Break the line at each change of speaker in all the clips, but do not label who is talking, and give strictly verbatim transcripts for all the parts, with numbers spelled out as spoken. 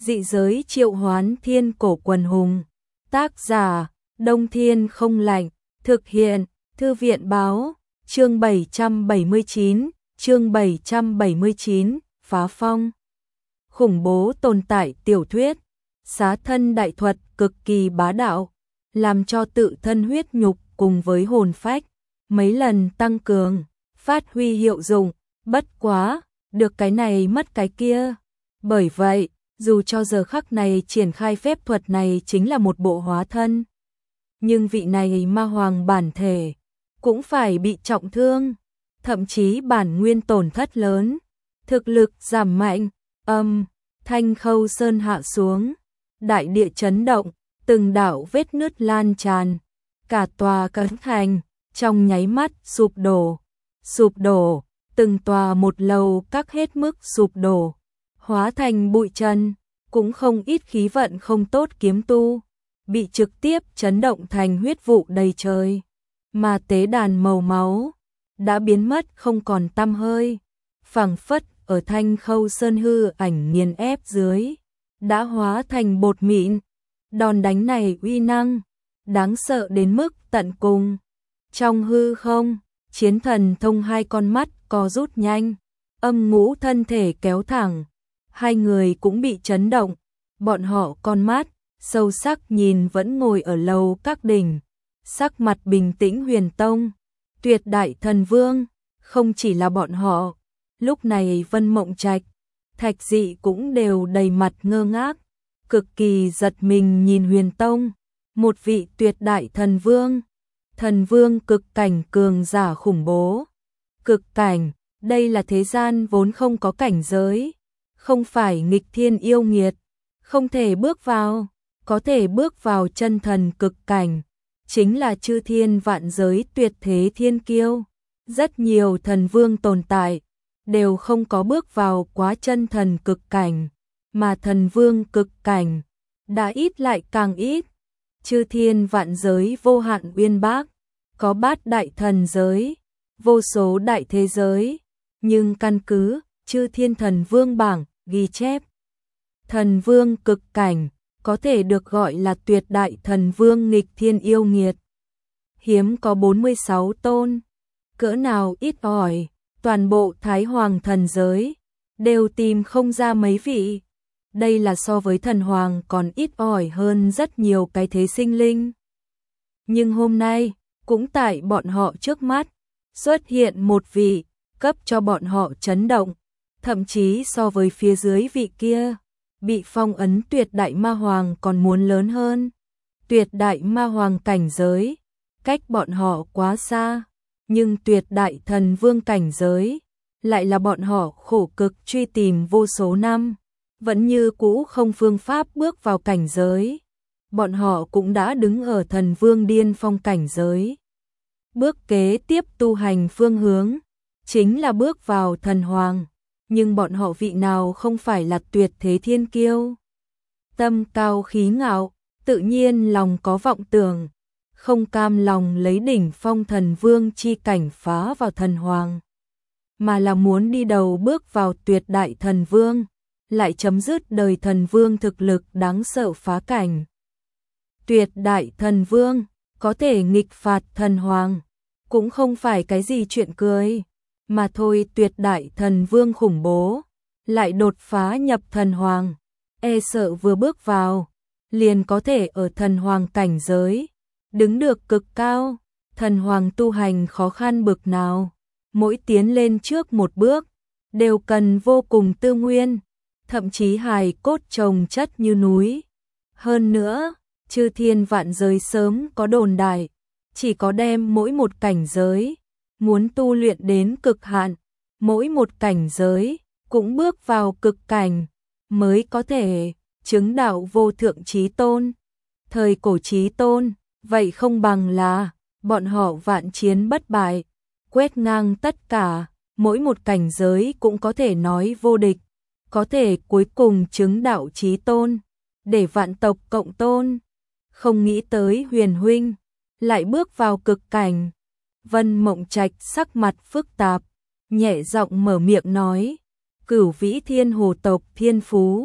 Dị giới triệu hoán thiên cổ quần hùng. Tác giả, Đông Thiên Không Lạnh. Thực hiện, Thư viện Báo. Chương bảy trăm bảy mươi chín, chương bảy trăm bảy mươi chín, Phá Phong. Khủng bố tồn tại tiểu thuyết. Xá thân đại thuật cực kỳ bá đạo, làm cho tự thân huyết nhục cùng với hồn phách mấy lần tăng cường, phát huy hiệu dụng, bất quá, được cái này mất cái kia. Bởi vậy, dù cho giờ khắc này triển khai phép thuật này chính là một bộ hóa thân, nhưng vị này ma hoàng bản thể cũng phải bị trọng thương, thậm chí bản nguyên tổn thất lớn, thực lực giảm mạnh. Âm thanh Khâu Sơn hạ xuống, đại địa chấn động, từng đạo vết nứt lan tràn, cả tòa cấm thành trong nháy mắt sụp đổ, sụp đổ, từng tòa một lầu các hết mức sụp đổ, hóa thành bụi trần, cũng không ít khí vận không tốt kiếm tu bị trực tiếp chấn động thành huyết vụ đầy trời, mà tế đàn màu máu đã biến mất không còn tăm hơi, phảng phất ở Thanh Khâu Sơn hư ảnh nghiền ép dưới đã hóa thành bột mịn. Đòn đánh này uy năng đáng sợ đến mức tận cùng. Trong hư không, Chiến Thần Thông hai con mắt co rút nhanh, Âm Ngũ thân thể kéo thẳng, hai người cũng bị chấn động, bọn họ con mắt sâu sắc nhìn vẫn ngồi ở lầu các đỉnh, sắc mặt bình tĩnh Huyền Tông, Tuyệt Đại Thần Vương, không chỉ là bọn họ, lúc này Vân Mộng Trạch, Thạch Dị cũng đều đầy mặt ngơ ngác, cực kỳ giật mình nhìn Huyền Tông, một vị tuyệt đại thần vương, thần vương cực cảnh cường giả khủng bố. Cực cảnh, đây là thế gian vốn không có cảnh giới, không phải nghịch thiên yêu nghiệt, không thể bước vào, có thể bước vào chân thần cực cảnh, chính là chư thiên vạn giới tuyệt thế thiên kiêu. Rất nhiều thần vương tồn tại đều không có bước vào quá chân thần cực cảnh, mà thần vương cực cảnh đã ít lại càng ít. Chư thiên vạn giới vô hạn uyên bác, có bát đại thần giới, vô số đại thế giới, nhưng căn cứ chư thiên thần vương bảng ghi chép, thần vương cực cảnh có thể được gọi là tuyệt đại thần vương nghịch thiên yêu nghiệt, hiếm có bốn mươi sáu tôn, cỡ nào ít ỏi, toàn bộ Thái Hoàng thần giới đều tìm không ra mấy vị. Đây là so với thần hoàng còn ít ỏi hơn rất nhiều cái thế sinh linh. Nhưng hôm nay, cũng tại bọn họ trước mắt, xuất hiện một vị, cấp cho bọn họ chấn động, thậm chí so với phía dưới vị kia, bị phong ấn tuyệt đại ma hoàng còn muốn lớn hơn. Tuyệt đại ma hoàng cảnh giới, cách bọn họ quá xa, nhưng tuyệt đại thần vương cảnh giới, lại là bọn họ khổ cực truy tìm vô số năm, vẫn như cũ không phương pháp bước vào cảnh giới. Bọn họ cũng đã đứng ở thần vương điên phong cảnh giới. Bước kế tiếp tu hành phương hướng, chính là bước vào thần hoàng, nhưng bọn họ vị nào không phải là tuyệt thế thiên kiêu. Tâm cao khí ngạo, tự nhiên lòng có vọng tưởng, không cam lòng lấy đỉnh phong thần vương chi cảnh phá vào thần hoàng, mà là muốn đi đầu bước vào tuyệt đại thần vương, lại chấm dứt đời thần vương thực lực đáng sợ phá cảnh. Tuyệt đại thần vương có thể nghịch phạt thần hoàng, cũng không phải cái gì chuyện cười, mà thôi. Tuyệt đại thần vương khủng bố, lại đột phá nhập thần hoàng, e sợ vừa bước vào liền có thể ở thần hoàng cảnh giới đứng được cực cao. Thần hoàng tu hành khó khăn bực nào, mỗi tiến lên trước một bước đều cần vô cùng tư nguyên, thậm chí hài cốt chồng chất như núi. Hơn nữa, chư thiên vạn giới sớm có đồn đại, chỉ có đem mỗi một cảnh giới muốn tu luyện đến cực hạn, mỗi một cảnh giới cũng bước vào cực cảnh mới có thể chứng đạo vô thượng chí tôn. Thời cổ chí tôn, vậy không bằng là bọn họ vạn chiến bất bại, quét ngang tất cả, mỗi một cảnh giới cũng có thể nói vô địch, có thể cuối cùng chứng đạo chí tôn, để vạn tộc cộng tôn. Không nghĩ tới Huyền huynh lại bước vào cực cảnh. Vân Mộng Trạch sắc mặt phức tạp, nhẹ giọng mở miệng nói, Cửu Vĩ Thiên Hồ tộc thiên phú,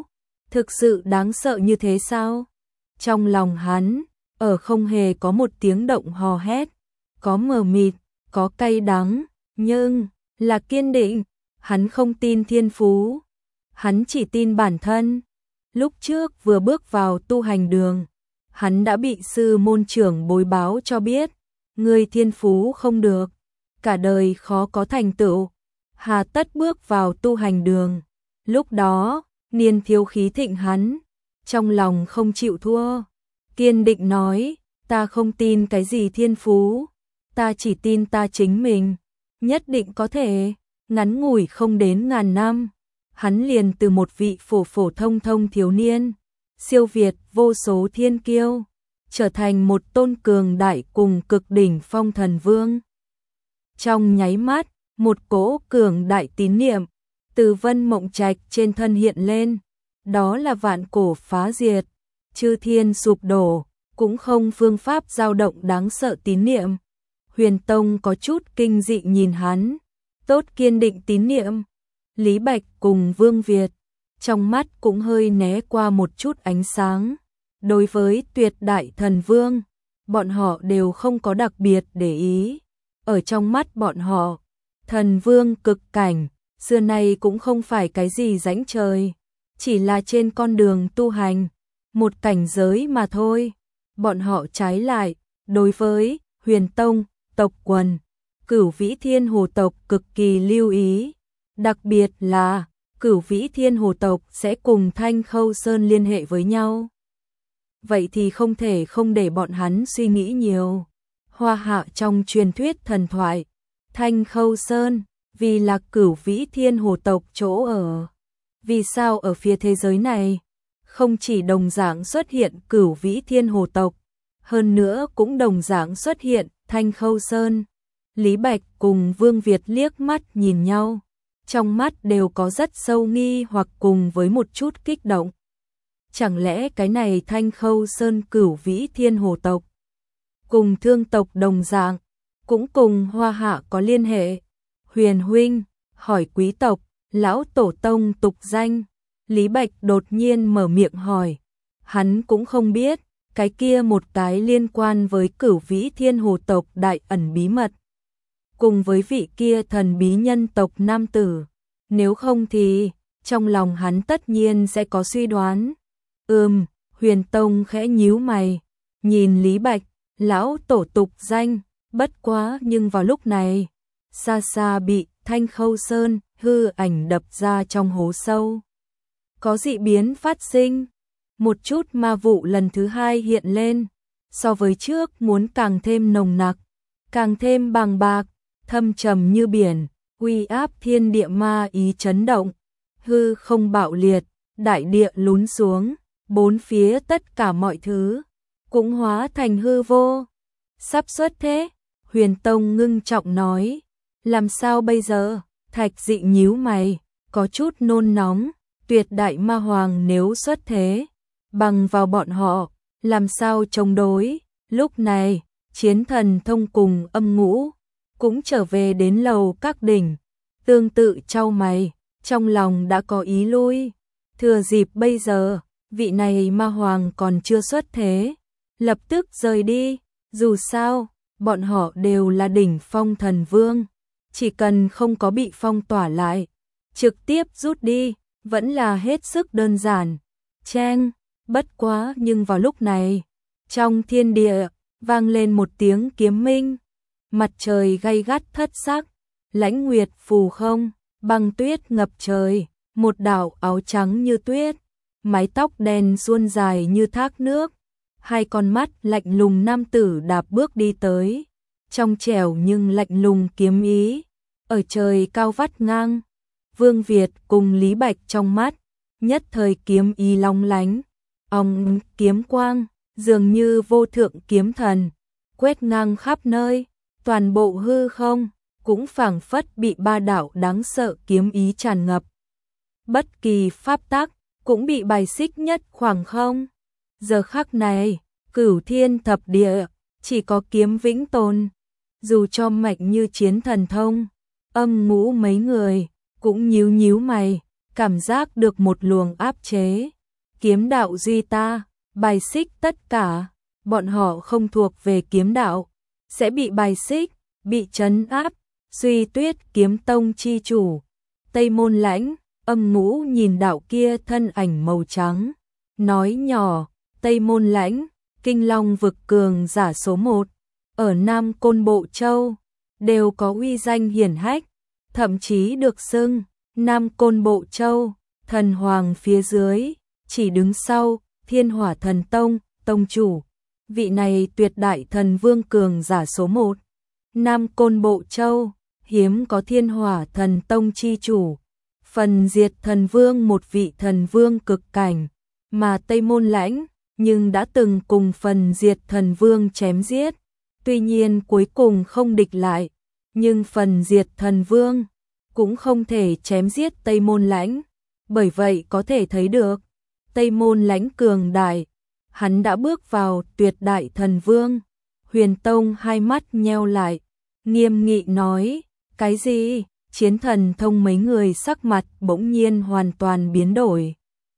Thực sự đáng sợ như thế sao? Trong lòng hắn, ở không hề có một tiếng động hò hét, có mờ mịt, có cay đắng, nhưng là kiên định. Hắn không tin thiên phú, hắn chỉ tin bản thân. Lúc trước vừa bước vào tu hành đường, hắn đã bị sư môn trưởng bối báo cho biết, người thiên phú không được, cả đời khó có thành tựu, hà tất bước vào tu hành đường. Lúc đó, niên thiếu khí thịnh hắn, trong lòng không chịu thua, kiên định nói, ta không tin cái gì thiên phú, ta chỉ tin ta chính mình, nhất định có thể. Ngắn ngủi không đến ngàn năm, hắn liền từ một vị phổ phổ thông thông thiếu niên, siêu việt vô số thiên kiêu, trở thành một tôn cường đại cùng cực đỉnh phong thần vương. Trong nháy mắt, một cỗ cường đại tín niệm từ Vân Mộng Trạch trên thân hiện lên, đó là vạn cổ phá diệt, chư thiên sụp đổ, cũng không phương pháp dao động đáng sợ tín niệm. Huyền Tông có chút kinh dị nhìn hắn, tốt kiên định tín niệm. Lý Bạch cùng Vương Việt, trong mắt cũng hơi né qua một chút ánh sáng. Đối với tuyệt đại thần vương, bọn họ đều không có đặc biệt để ý. Ở trong mắt bọn họ, thần vương cực cảnh, xưa nay cũng không phải cái gì rãnh trời, chỉ là trên con đường tu hành, một cảnh giới mà thôi. Bọn họ trái lại, đối với Huyền Tông, tộc quần, Cửu Vĩ Thiên Hồ tộc cực kỳ lưu ý, đặc biệt là Cửu Vĩ Thiên Hồ tộc sẽ cùng Thanh Khâu Sơn liên hệ với nhau. Vậy thì không thể không để bọn hắn suy nghĩ nhiều. Hoa Hạ trong truyền thuyết thần thoại, Thanh Khâu Sơn vì là Cửu Vĩ Thiên Hồ tộc chỗ ở. Vì sao ở phía thế giới này không chỉ đồng dạng xuất hiện Cửu Vĩ Thiên Hồ tộc, hơn nữa cũng đồng dạng xuất hiện Thanh Khâu Sơn? Lý Bạch cùng Vương Việt liếc mắt nhìn nhau, trong mắt đều có rất sâu nghi hoặc cùng với một chút kích động. Chẳng lẽ cái này Thanh Khâu Sơn Cửu Vĩ Thiên Hồ tộc cùng Thương tộc đồng dạng, cũng cùng Hoa Hạ có liên hệ? Huyền huynh, hỏi quý tộc, lão tổ tông tục danh. Lý Bạch đột nhiên mở miệng hỏi, hắn cũng không biết cái kia một cái liên quan với Cửu Vĩ Thiên Hồ tộc đại ẩn bí mật, cùng với vị kia thần bí nhân tộc nam tử. Nếu không thì, trong lòng hắn tất nhiên sẽ có suy đoán. Ừm, Huyền Tông khẽ nhíu mày, nhìn Lý Bạch, lão tổ tục danh, bất quá nhưng vào lúc này, xa xa bị Thanh Khâu Sơn hư ảnh đập ra trong hố sâu. Có dị biến phát sinh, một chút ma vụ lần thứ hai hiện lên, so với trước muốn càng thêm nồng nặc, càng thêm bàng bạc, thâm trầm như biển, uy áp thiên địa ma ý chấn động, hư không bạo liệt, đại địa lún xuống, bốn phía tất cả mọi thứ cũng hóa thành hư vô. Sắp xuất thế, Huyền Tông ngưng trọng nói, làm sao bây giờ? Thạch Dị nhíu mày, có chút nôn nóng, tuyệt đại ma hoàng nếu xuất thế, bằng vào bọn họ, làm sao chống đối? Lúc này, chiến thần thông cùng âm ngũ cũng trở về đến lầu các đỉnh, tương tự chau mày, trong lòng đã có ý lui. Thừa dịp bây giờ, vị này ma hoàng còn chưa xuất thế, lập tức rời đi, dù sao, bọn họ đều là đỉnh phong thần vương, chỉ cần không có bị phong tỏa lại, trực tiếp rút đi, vẫn là hết sức đơn giản. Cheng, bất quá nhưng vào lúc này, trong thiên địa, vang lên một tiếng kiếm minh, mặt trời gay gắt thất sắc, lãnh nguyệt phù không, băng tuyết ngập trời, một đạo áo trắng như tuyết, mái tóc đen suôn dài như thác nước, hai con mắt lạnh lùng nam tử đạp bước đi tới, trong trẻo nhưng lạnh lùng kiếm ý, ở trời cao vắt ngang. Vương Việt cùng Lý Bạch trong mắt, nhất thời kiếm ý long lánh, ong kiếm quang, dường như vô thượng kiếm thần, quét ngang khắp nơi, toàn bộ hư không, cũng phảng phất bị ba đạo đáng sợ kiếm ý tràn ngập. Bất kỳ pháp tắc, cũng bị bài xích nhất khoảng không. Giờ khắc này, cửu thiên thập địa, chỉ có kiếm vĩnh tồn. Dù cho mạnh như chiến thần thông, âm ngũ mấy người, cũng nhíu nhíu mày, cảm giác được một luồng áp chế. kiếm đạo duy ta, bài xích tất cả, bọn họ không thuộc về kiếm đạo, sẽ bị bài xích, bị trấn áp. Duy Tuyết kiếm tông chi chủ, Tây Môn Lãnh, Âm Ngũ nhìn đạo kia thân ảnh màu trắng, nói nhỏ, Tây Môn Lãnh, Kinh Long vực cường giả số một, ở Nam Côn Bộ Châu, đều có uy danh hiển hách, thậm chí được xưng Nam Côn Bộ Châu, thần hoàng phía dưới, chỉ đứng sau Thiên Hỏa Thần Tông, tông chủ. Vị này tuyệt đại thần vương cường giả số một. Nam Côn Bộ Châu, hiếm có Thiên Hỏa Thần Tông chi chủ. Phần diệt thần vương một vị thần vương cực cảnh, mà Tây Môn Lãnh, nhưng đã từng cùng phần diệt thần vương chém giết. Tuy nhiên cuối cùng không địch lại, nhưng phần diệt thần vương cũng không thể chém giết Tây Môn Lãnh. Bởi vậy có thể thấy được, Tây Môn Lãnh cường đại, hắn đã bước vào tuyệt đại thần vương. Huyền Tông hai mắt nheo lại, nghiêm nghị nói, cái gì? Chiến thần thông mấy người sắc mặt bỗng nhiên hoàn toàn biến đổi.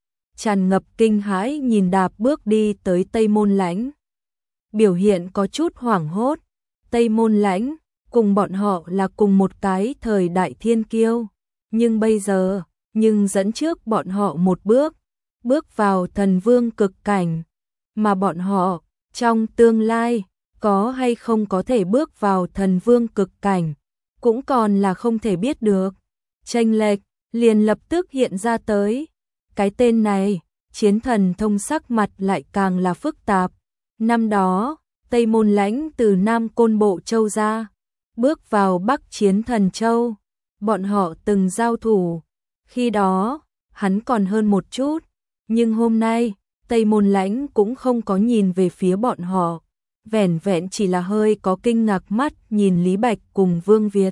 Tràn ngập kinh hãi nhìn đạp bước đi tới Tây Môn Lãnh. Biểu hiện có chút hoảng hốt, Tây Môn Lãnh, cùng bọn họ là cùng một cái thời đại thiên kiêu. Nhưng bây giờ, nhưng dẫn trước bọn họ một bước, bước vào thần vương cực cảnh. Mà bọn họ, trong tương lai, có hay không có thể bước vào thần vương cực cảnh, cũng còn là không thể biết được. Chênh lệch liền lập tức hiện ra tới. Cái tên này, chiến thần thông sắc mặt lại càng là phức tạp. Năm đó, Tây Môn Lãnh từ Nam Côn Bộ Châu ra, bước vào Bắc Chiến Thần Châu. Bọn họ từng giao thủ. Khi đó, hắn còn hơn một chút. Nhưng hôm nay, Tây Môn Lãnh cũng không có nhìn về phía bọn họ. Vẻn vẹn chỉ là hơi có kinh ngạc mắt nhìn Lý Bạch cùng Vương Việt.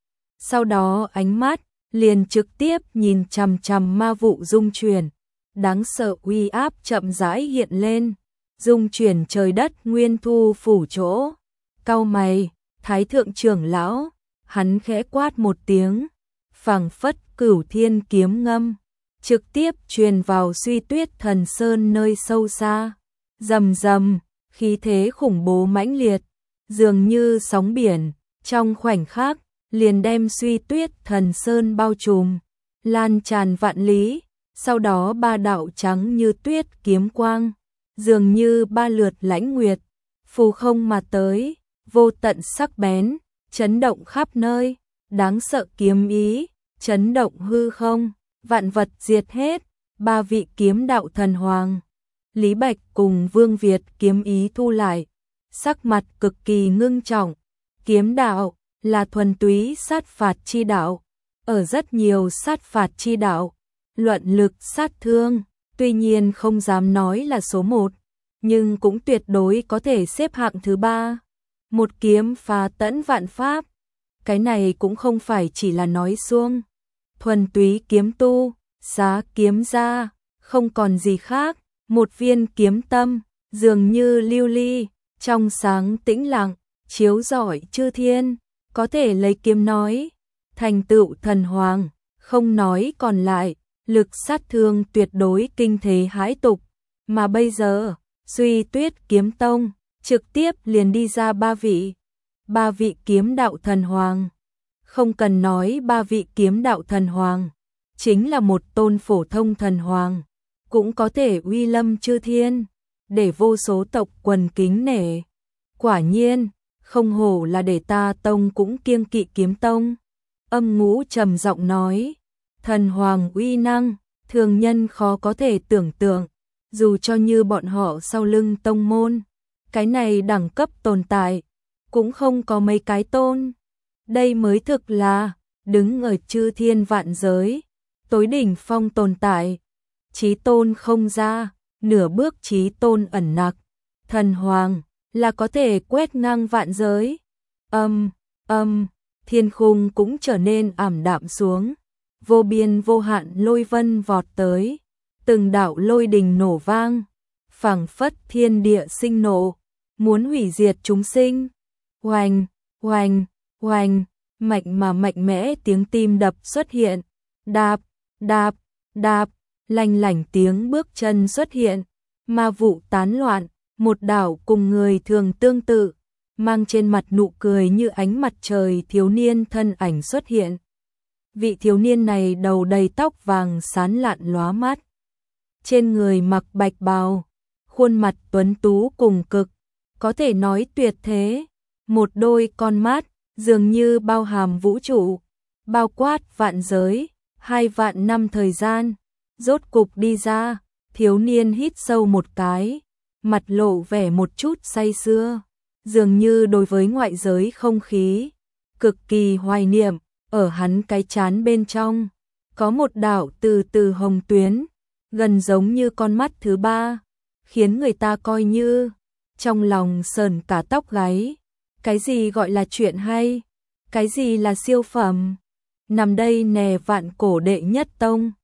Sau đó ánh mắt liền trực tiếp nhìn chằm chằm ma vụ dung chuyển. Đáng sợ uy áp chậm rãi hiện lên, dung chuyển trời đất nguyên thu phủ chỗ. Cau mày, Thái thượng trưởng lão, hắn khẽ quát một tiếng, phảng phất cửu thiên kiếm ngâm, trực tiếp truyền vào Suy Tuyết Thần Sơn nơi sâu xa. Rầm rầm, khí thế khủng bố mãnh liệt, dường như sóng biển, trong khoảnh khắc liền đem Suy Tuyết Thần Sơn bao trùm, lan tràn vạn lý. Sau đó ba đạo trắng như tuyết kiếm quang, dường như ba lượt lãnh nguyệt, phù không mà tới, vô tận sắc bén, chấn động khắp nơi, đáng sợ kiếm ý, chấn động hư không, vạn vật diệt hết. Ba vị kiếm đạo thần hoàng, Lý Bạch cùng Vương Việt kiếm ý thu lại, sắc mặt cực kỳ ngưng trọng. Kiếm đạo là thuần túy sát phạt chi đạo, ở rất nhiều sát phạt chi đạo, luận lực sát thương, tuy nhiên không dám nói là số một, nhưng cũng tuyệt đối có thể xếp hạng thứ ba. Một kiếm phá tẫn vạn pháp, cái này cũng không phải chỉ là nói suông. Thuần túy kiếm tu, giá kiếm ra, không còn gì khác. Một viên kiếm tâm, dường như lưu ly, trong sáng tĩnh lặng, chiếu rọi chư thiên, có thể lấy kiếm nói, thành tựu thần hoàng, không nói còn lại. Lực sát thương tuyệt đối kinh thế hãi tục, mà bây giờ, Suy Tuyết Kiếm Tông, trực tiếp liền đi ra ba vị, ba vị kiếm đạo thần hoàng. Không cần nói ba vị kiếm đạo thần hoàng, chính là một tôn phổ thông thần hoàng, cũng có thể uy lâm chư thiên, để vô số tộc quần kính nể. Quả nhiên, không hổ là để ta tông cũng kiêng kỵ Kiếm Tông. Âm Ngũ trầm giọng nói, thần hoàng uy năng, thường nhân khó có thể tưởng tượng, dù cho như bọn họ sau lưng tông môn, cái này đẳng cấp tồn tại, cũng không có mấy cái tôn. Đây mới thực là, đứng ở chư thiên vạn giới, tối đỉnh phong tồn tại, chí tôn không ra, nửa bước chí tôn ẩn nặc, thần hoàng, là có thể quét ngang vạn giới. Âm, âm, thiên khung cũng trở nên ảm đạm xuống. Vô biên vô hạn lôi vân vọt tới, từng đạo lôi đình nổ vang, phảng phất thiên địa sinh nộ, muốn hủy diệt chúng sinh. Oanh, oanh, oanh, mạnh mà mạnh mẽ tiếng tim đập xuất hiện, đạp, đạp, đạp, lanh lảnh tiếng bước chân xuất hiện, ma vụ tán loạn, một đạo cùng người thường tương tự, mang trên mặt nụ cười như ánh mặt trời thiếu niên thân ảnh xuất hiện. Vị thiếu niên này đầu đầy tóc vàng sán lạn lóa mắt, trên người mặc bạch bào, khuôn mặt tuấn tú cùng cực, có thể nói tuyệt thế, một đôi con mắt dường như bao hàm vũ trụ, bao quát vạn giới, hai vạn năm thời gian, rốt cục đi ra. Thiếu niên hít sâu một cái, mặt lộ vẻ một chút say sưa, dường như đối với ngoại giới không khí cực kỳ hoài niệm. Ở hắn cái trán bên trong có một đạo từ từ hồng tuyến, gần giống như con mắt thứ ba, khiến người ta coi như trong lòng sờn cả tóc gáy. Cái gì gọi là chuyện hay? Cái gì là siêu phẩm? Nằm đây nè vạn cổ đệ nhất tông.